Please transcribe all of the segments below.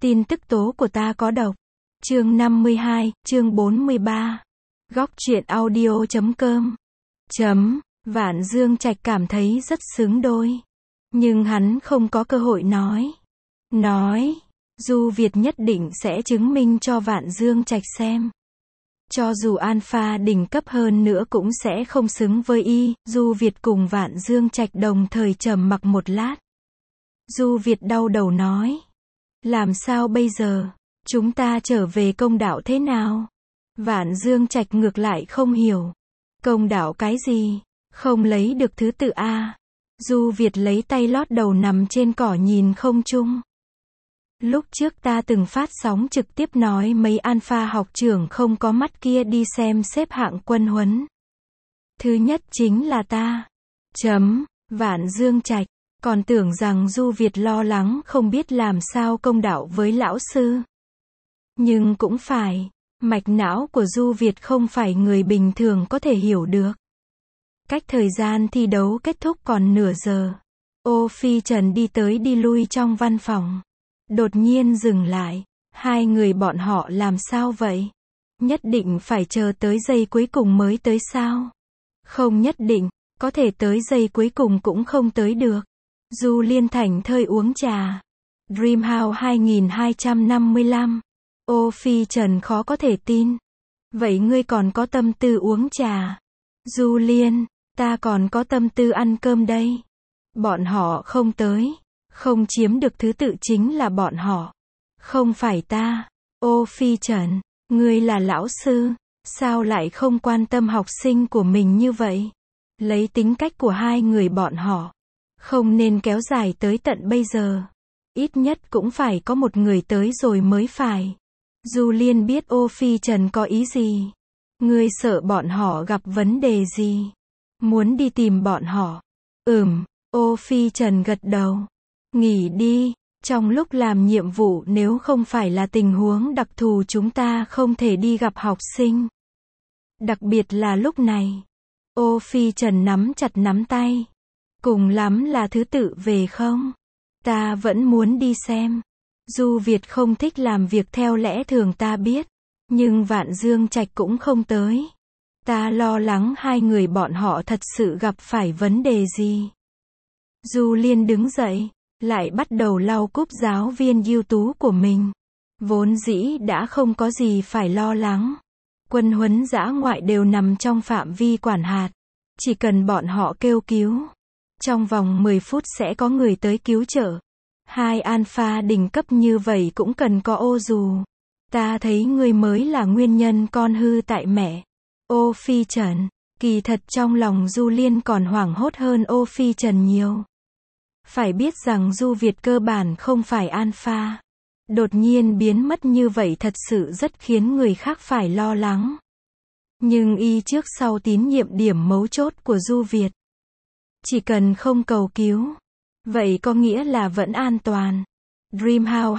Tin tức tố của ta có độc. Chương 52, chương 43. Góc truyện audio.com. Vạn Dương Trạch cảm thấy rất xứng đôi. Nhưng hắn không có cơ hội nói. Du Việt nhất định sẽ chứng minh cho Vạn Dương Trạch xem. Cho dù alpha đỉnh cấp hơn nữa cũng sẽ không xứng với y. Du Việt cùng Vạn Dương Trạch đồng thời trầm mặc một lát. Du Việt đau đầu nói. Làm sao bây giờ? Chúng ta trở về công đạo thế nào? Vạn Dương Trạch ngược lại không hiểu. Công đạo cái gì? Không lấy được thứ tự a? Du Việt lấy tay lót đầu nằm trên cỏ nhìn không trung. Lúc trước ta từng phát sóng trực tiếp nói mấy alpha học trưởng không có mắt kia đi xem xếp hạng quân huấn. Thứ nhất chính là ta. Vạn Dương Trạch còn tưởng rằng Du Việt lo lắng không biết làm sao công đạo với lão sư. Nhưng cũng phải, mạch não của Du Việt không phải người bình thường có thể hiểu được. Cách thời gian thi đấu kết thúc còn nửa giờ. Ô Phi Trần đi tới đi lui trong văn phòng. Đột nhiên dừng lại. Hai người bọn họ làm sao vậy? Nhất định phải chờ tới giây cuối cùng mới tới sao? Không nhất định, có thể tới giây cuối cùng cũng không tới được. Du Liên thảnh thơi uống trà. Dreamhouse 2255. Ô Phi Trần khó có thể tin. Vậy ngươi còn có tâm tư uống trà? Du Liên, ta còn có tâm tư ăn cơm đây. Bọn họ không tới. Không chiếm được thứ tự chính là bọn họ. Không phải ta. Ô Phi Trần, ngươi là lão sư. Sao lại không quan tâm học sinh của mình như vậy? Lấy tính cách của hai người bọn họ. Không nên kéo dài tới tận bây giờ. Ít nhất cũng phải có một người tới rồi mới phải. Du Liên biết Ô Phi Trần có ý gì. Ngươi sợ bọn họ gặp vấn đề gì? Muốn đi tìm bọn họ. Ô Phi Trần gật đầu. Nghỉ đi. Trong lúc làm nhiệm vụ nếu không phải là tình huống đặc thù chúng ta không thể đi gặp học sinh. Đặc biệt là lúc này. Ô Phi Trần nắm chặt nắm tay. Cùng lắm là thứ tự về không? Ta vẫn muốn đi xem. Du Việt không thích làm việc theo lẽ thường ta biết. Nhưng Vạn Dương Trạch cũng không tới. Ta lo lắng hai người bọn họ thật sự gặp phải vấn đề gì. Du Liên đứng dậy. Lại bắt đầu lau cúp giáo viên ưu tú của mình. Vốn dĩ đã không có gì phải lo lắng. Quân huấn dã ngoại đều nằm trong phạm vi quản hạt. Chỉ cần bọn họ kêu cứu. Trong vòng 10 phút sẽ có người tới cứu trợ. Hai alpha đỉnh cấp như vậy cũng cần có ô dù. Ta thấy ngươi mới là nguyên nhân con hư tại mẹ. Ô Phi Trần. Kỳ thật trong lòng Du Liên còn hoảng hốt hơn Ô Phi Trần nhiều. Phải biết rằng Du Việt cơ bản không phải alpha. Đột nhiên biến mất như vậy thật sự rất khiến người khác phải lo lắng. Nhưng y trước sau tín nhiệm điểm mấu chốt của Du Việt. Chỉ cần không cầu cứu. Vậy có nghĩa là vẫn an toàn. Dreamhouse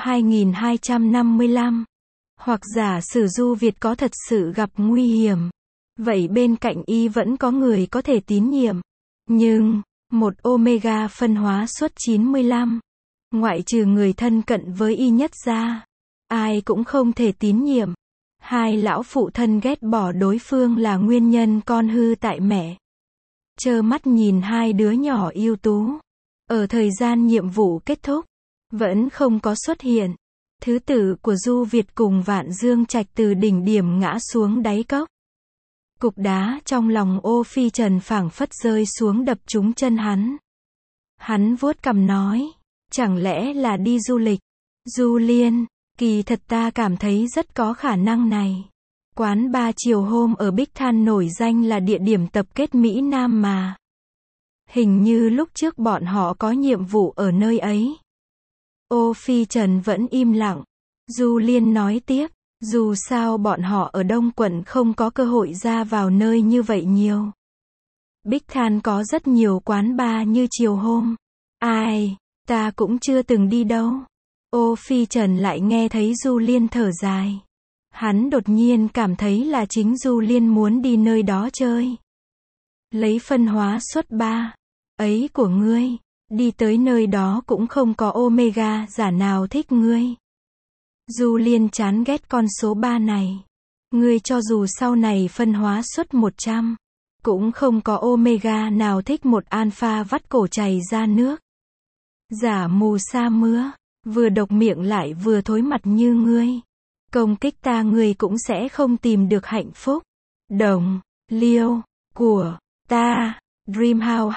2255. Hoặc giả sử Du Việt có thật sự gặp nguy hiểm. Vậy bên cạnh y vẫn có người có thể tín nhiệm. Nhưng, một Omega phân hóa suất 95. Ngoại trừ người thân cận với y nhất ra. Ai cũng không thể tín nhiệm. Hai lão phụ thân ghét bỏ đối phương là nguyên nhân con hư tại mẹ. Trơ mắt nhìn hai đứa nhỏ ưu tú. Ở thời gian nhiệm vụ kết thúc. Vẫn không có xuất hiện. Thứ tự của Du Việt cùng Vạn Dương Trạch từ đỉnh điểm ngã xuống đáy cốc. Cục đá trong lòng Ô Phi Trần phảng phất rơi xuống đập trúng chân hắn. Hắn vuốt cằm nói. Chẳng lẽ là đi du lịch? Du Liên, kỳ thật ta cảm thấy rất có khả năng này. Quán ba chiều hôm ở Bích Than nổi danh là địa điểm tập kết Mỹ Nam mà. Hình như lúc trước bọn họ có nhiệm vụ ở nơi ấy. Ô Phi Trần vẫn im lặng. Du Liên nói tiếp. Dù sao bọn họ ở Đông quận không có cơ hội ra vào nơi như vậy nhiều. Bích Than có rất nhiều quán bar như chiều hôm. Ai, ta cũng chưa từng đi đâu. Ô Phi Trần lại nghe thấy Du Liên thở dài. Hắn đột nhiên cảm thấy là chính Du Liên muốn đi nơi đó chơi. Lấy phân hóa suất 3. Ấy của ngươi. Đi tới nơi đó cũng không có Omega giả nào thích ngươi. Du Liên chán ghét con số 3 này. Ngươi cho dù sau này phân hóa suất 100, cũng không có omega nào thích một alpha vắt cổ chảy ra nước. Giả mù sa mưa, vừa độc miệng lại vừa thối mặt như ngươi. Công kích ta ngươi cũng sẽ không tìm được hạnh phúc. Đồng, liêu, của, ta, Dreamhouse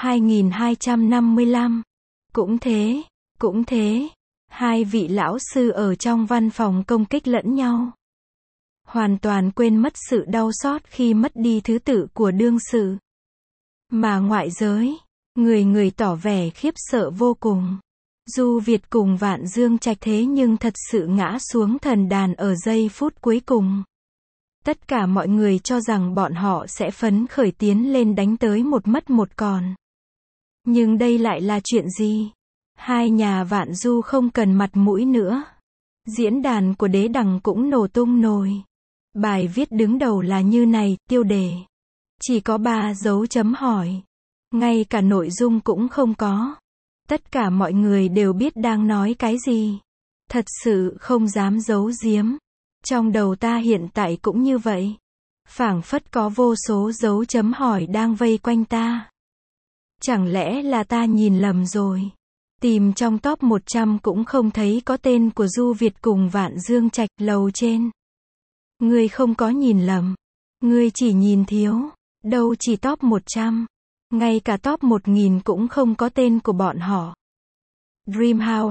2255. Cũng thế. Hai vị lão sư ở trong văn phòng công kích lẫn nhau. Hoàn toàn quên mất sự đau xót khi mất đi thứ tự của đương sự. Mà ngoại giới, người tỏ vẻ khiếp sợ vô cùng. Du Việt cùng Vạn Dương Trạch thế nhưng thật sự ngã xuống thần đàn ở giây phút cuối cùng. Tất cả mọi người cho rằng bọn họ sẽ phấn khởi tiến lên đánh tới một mất một còn. Nhưng đây lại là chuyện gì? Hai nhà Vạn Du không cần mặt mũi nữa. Diễn đàn của Đế Đằng cũng nổ tung nồi. Bài viết đứng đầu là như này, tiêu đề. Chỉ có 3 dấu chấm hỏi. Ngay cả nội dung cũng không có. Tất cả mọi người đều biết đang nói cái gì. Thật sự không dám giấu giếm. Trong đầu ta hiện tại cũng như vậy. Phảng phất có vô số dấu chấm hỏi đang vây quanh ta. Chẳng lẽ là ta nhìn lầm rồi? Tìm trong top 100 cũng không thấy có tên của Du Việt cùng Vạn Dương Trạch lầu trên. Ngươi không có nhìn lầm. Ngươi chỉ nhìn thiếu. Đâu chỉ top 100. Ngay cả top 1000 cũng không có tên của bọn họ. Dreamhouse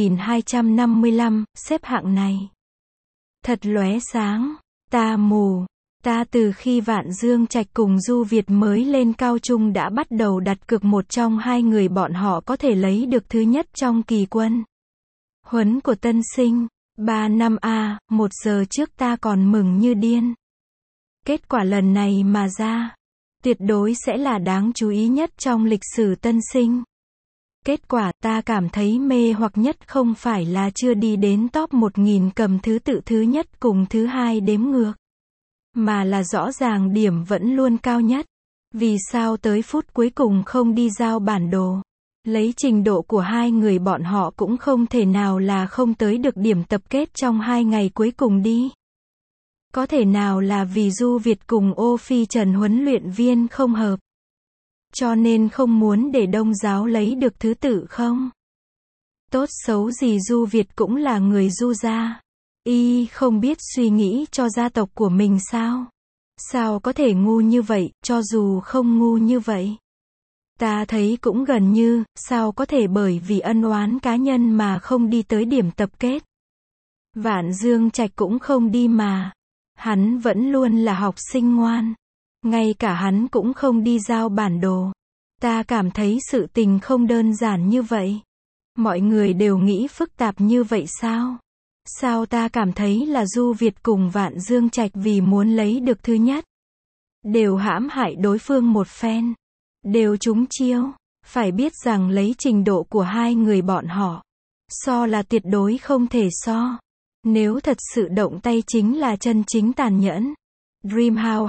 2255, xếp hạng này. Thật lóe sáng. Ta mù. Ta từ khi Vạn Dương Trạch cùng Du Việt mới lên cao trung đã bắt đầu đặt cược một trong hai người bọn họ có thể lấy được thứ nhất trong kỳ quân huấn của tân sinh. 3 năm a, 1 giờ trước ta còn mừng như điên. Kết quả lần này mà ra, tuyệt đối sẽ là đáng chú ý nhất trong lịch sử tân sinh. Kết quả ta cảm thấy mê hoặc nhất không phải là chưa đi đến top 1000 cầm thứ tự thứ nhất cùng thứ hai đếm ngược. Mà là rõ ràng điểm vẫn luôn cao nhất. Vì sao tới phút cuối cùng không đi giao bản đồ? Lấy trình độ của hai người bọn họ cũng không thể nào là không tới được điểm tập kết trong 2 ngày cuối cùng đi. Có thể nào là vì Du Việt cùng Ô Phi Trần huấn luyện viên không hợp? Cho nên không muốn để Đông Giáo lấy được thứ tự không? Tốt xấu gì Du Việt cũng là người Du gia. Y không biết suy nghĩ cho gia tộc của mình sao? Sao có thể ngu như vậy, cho dù không ngu như vậy? Ta thấy cũng gần như, sao có thể bởi vì ân oán cá nhân mà không đi tới điểm tập kết? Vạn Dương Trạch cũng không đi mà. Hắn vẫn luôn là học sinh ngoan. Ngay cả hắn cũng không đi giao bản đồ. Ta cảm thấy sự tình không đơn giản như vậy. Mọi người đều nghĩ phức tạp như vậy sao? Sao ta cảm thấy là Du Việt cùng Vạn Dương Trạch vì muốn lấy được thứ nhất. Đều hãm hại đối phương một phen. Đều trúng chiêu. Phải biết rằng lấy trình độ của hai người bọn họ. So là tuyệt đối không thể so. Nếu thật sự động tay chính là chân chính tàn nhẫn. Dreamhouse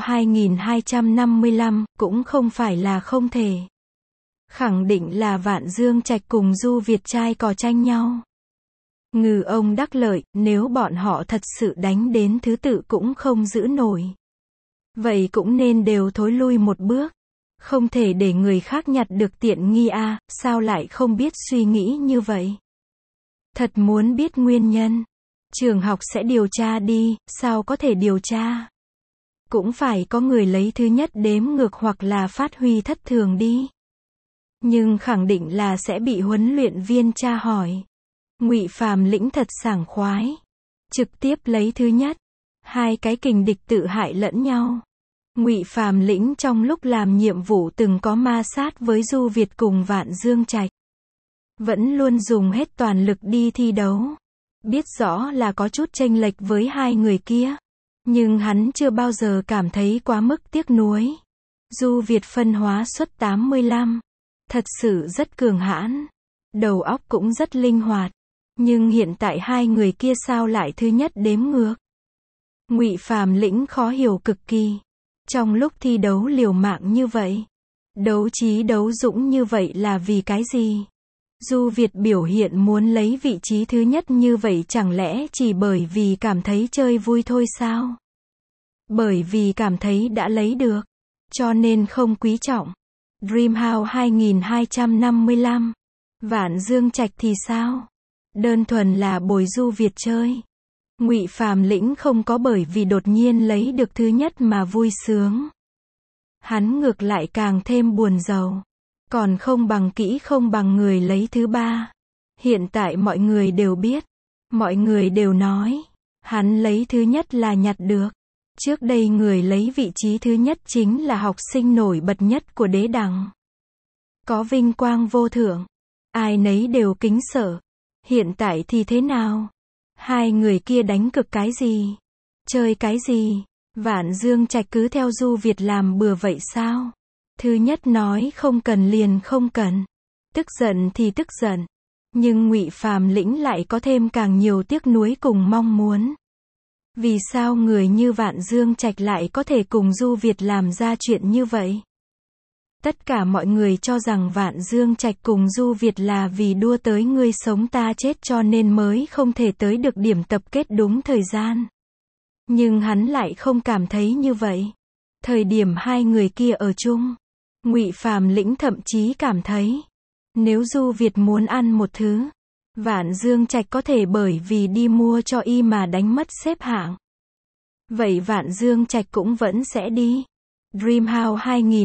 2255 cũng không phải là không thể. Khẳng định là Vạn Dương Trạch cùng Du Việt trai cò tranh nhau. Ngư ông đắc lợi, nếu bọn họ thật sự đánh đến thứ tự cũng không giữ nổi. Vậy cũng nên đều thối lui một bước. Không thể để người khác nhặt được tiện nghi a, sao lại không biết suy nghĩ như vậy? Thật muốn biết nguyên nhân. Trường học sẽ điều tra đi, sao có thể điều tra? Cũng phải có người lấy thứ nhất đếm ngược hoặc là phát huy thất thường đi. Nhưng khẳng định là sẽ bị huấn luyện viên tra hỏi. Ngụy Phàm Lĩnh thật sảng khoái. Trực tiếp lấy thứ nhất. Hai cái kình địch tự hại lẫn nhau. Ngụy Phàm Lĩnh trong lúc làm nhiệm vụ từng có ma sát với Du Việt cùng Vạn Dương Trạch. Vẫn luôn dùng hết toàn lực đi thi đấu. Biết rõ là có chút chênh lệch với hai người kia. Nhưng hắn chưa bao giờ cảm thấy quá mức tiếc nuối. Du Việt phân hóa suất 85. Thật sự rất cường hãn. Đầu óc cũng rất linh hoạt. Nhưng hiện tại hai người kia sao lại thứ nhất đếm ngược? Ngụy Phàm Lĩnh khó hiểu cực kỳ. Trong lúc thi đấu liều mạng như vậy, đấu trí đấu dũng như vậy là vì cái gì? Du Việt biểu hiện muốn lấy vị trí thứ nhất như vậy chẳng lẽ chỉ bởi vì cảm thấy chơi vui thôi sao? Bởi vì cảm thấy đã lấy được, cho nên không quý trọng. Dreamhouse 2255. Vạn Dương Trạch thì sao? Đơn thuần là bồi Du Việt chơi. Ngụy Phàm Lĩnh không có bởi vì đột nhiên lấy được thứ nhất mà vui sướng. Hắn ngược lại càng thêm buồn rầu. Còn không bằng kỹ không bằng người lấy thứ ba. Hiện tại mọi người đều biết. Mọi người đều nói. Hắn lấy thứ nhất là nhặt được. Trước đây người lấy vị trí thứ nhất chính là học sinh nổi bật nhất của đế đằng. Có vinh quang vô thượng. Ai nấy đều kính sợ. Hiện tại thì thế nào? Hai người kia đánh cực cái gì? Chơi cái gì? Vạn Dương Trạch cứ theo Du Việt làm bừa vậy sao? Thứ nhất nói không cần liền không cần. Tức giận thì tức giận. Nhưng Ngụy Phàm Lĩnh lại có thêm càng nhiều tiếc nuối cùng mong muốn. Vì sao người như Vạn Dương Trạch lại có thể cùng Du Việt làm ra chuyện như vậy? Tất cả mọi người cho rằng Vạn Dương Trạch cùng Du Việt là vì đua tới ngươi sống ta chết cho nên mới không thể tới được điểm tập kết đúng thời gian. Nhưng hắn lại không cảm thấy như vậy. Thời điểm hai người kia ở chung, Ngụy Phàm Lĩnh thậm chí cảm thấy, nếu Du Việt muốn ăn một thứ, Vạn Dương Trạch có thể bởi vì đi mua cho y mà đánh mất xếp hạng. Vậy Vạn Dương Trạch cũng vẫn sẽ đi. Dreamhouse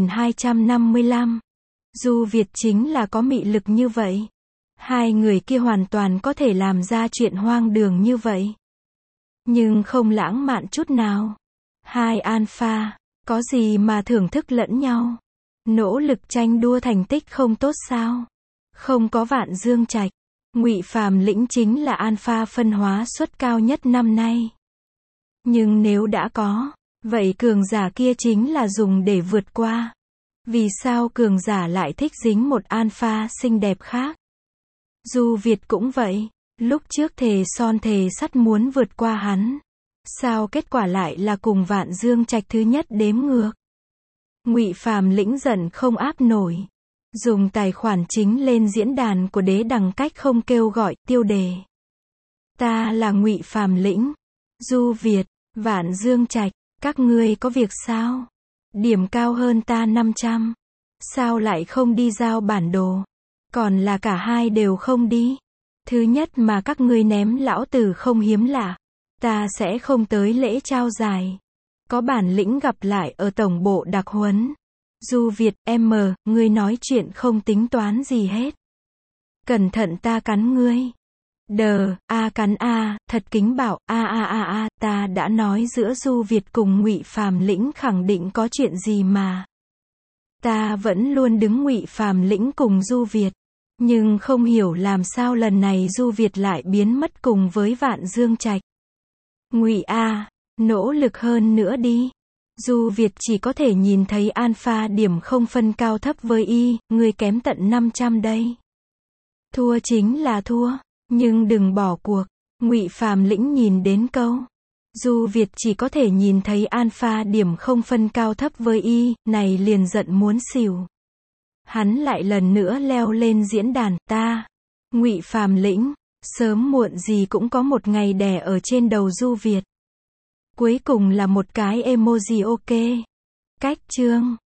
2255. Du Việt chính là có mị lực như vậy. Hai người kia hoàn toàn có thể làm ra chuyện hoang đường như vậy. Nhưng không lãng mạn chút nào. Hai alpha, có gì mà thưởng thức lẫn nhau. Nỗ lực tranh đua thành tích không tốt sao? Không có Vạn Dương Trạch. Ngụy Phàm Lĩnh chính là alpha phân hóa suất cao nhất năm nay. Nhưng nếu đã có, vậy cường giả kia chính là dùng để vượt qua. Vì sao cường giả lại thích dính một alpha xinh đẹp khác? Du Việt cũng vậy, lúc trước thề son thề sắt muốn vượt qua hắn. Sao kết quả lại là cùng Vạn Dương Trạch thứ nhất đếm ngược? Ngụy Phàm Lĩnh giận không áp nổi. Dùng tài khoản chính lên diễn đàn của đế đằng cách không kêu gọi tiêu đề. Ta là Ngụy Phàm Lĩnh. Du Việt, Vạn Dương Trạch, các ngươi có việc sao? Điểm cao hơn ta 500. Sao lại không đi giao bản đồ? Còn là cả hai đều không đi. Thứ nhất mà các ngươi ném lão tử không hiếm lạ. Ta sẽ không tới lễ trao giải. Có bản lĩnh gặp lại ở tổng bộ đặc huấn. Du Việt, ngươi nói chuyện không tính toán gì hết. Cẩn thận ta cắn ngươi. Cắn thật kính bảo, ta đã nói giữa Du Việt cùng Ngụy Phàm Lĩnh khẳng định có chuyện gì mà. Ta vẫn luôn đứng Ngụy Phàm Lĩnh cùng Du Việt. Nhưng không hiểu làm sao lần này Du Việt lại biến mất cùng với Vạn Dương Trạch. Ngụy nỗ lực hơn nữa đi. Du Việt chỉ có thể nhìn thấy alpha điểm không phân cao thấp với y, ngươi kém tận 500 đây. Thua chính là thua, nhưng đừng bỏ cuộc. Ngụy Phàm Lĩnh nhìn đến câu. Du Việt chỉ có thể nhìn thấy alpha điểm không phân cao thấp với y, này liền giận muốn xỉu. Hắn lại lần nữa leo lên diễn đàn, ta. Ngụy Phàm Lĩnh, sớm muộn gì cũng có một ngày đè ở trên đầu Du Việt. Cuối cùng là một cái emoji ok. Cách chương.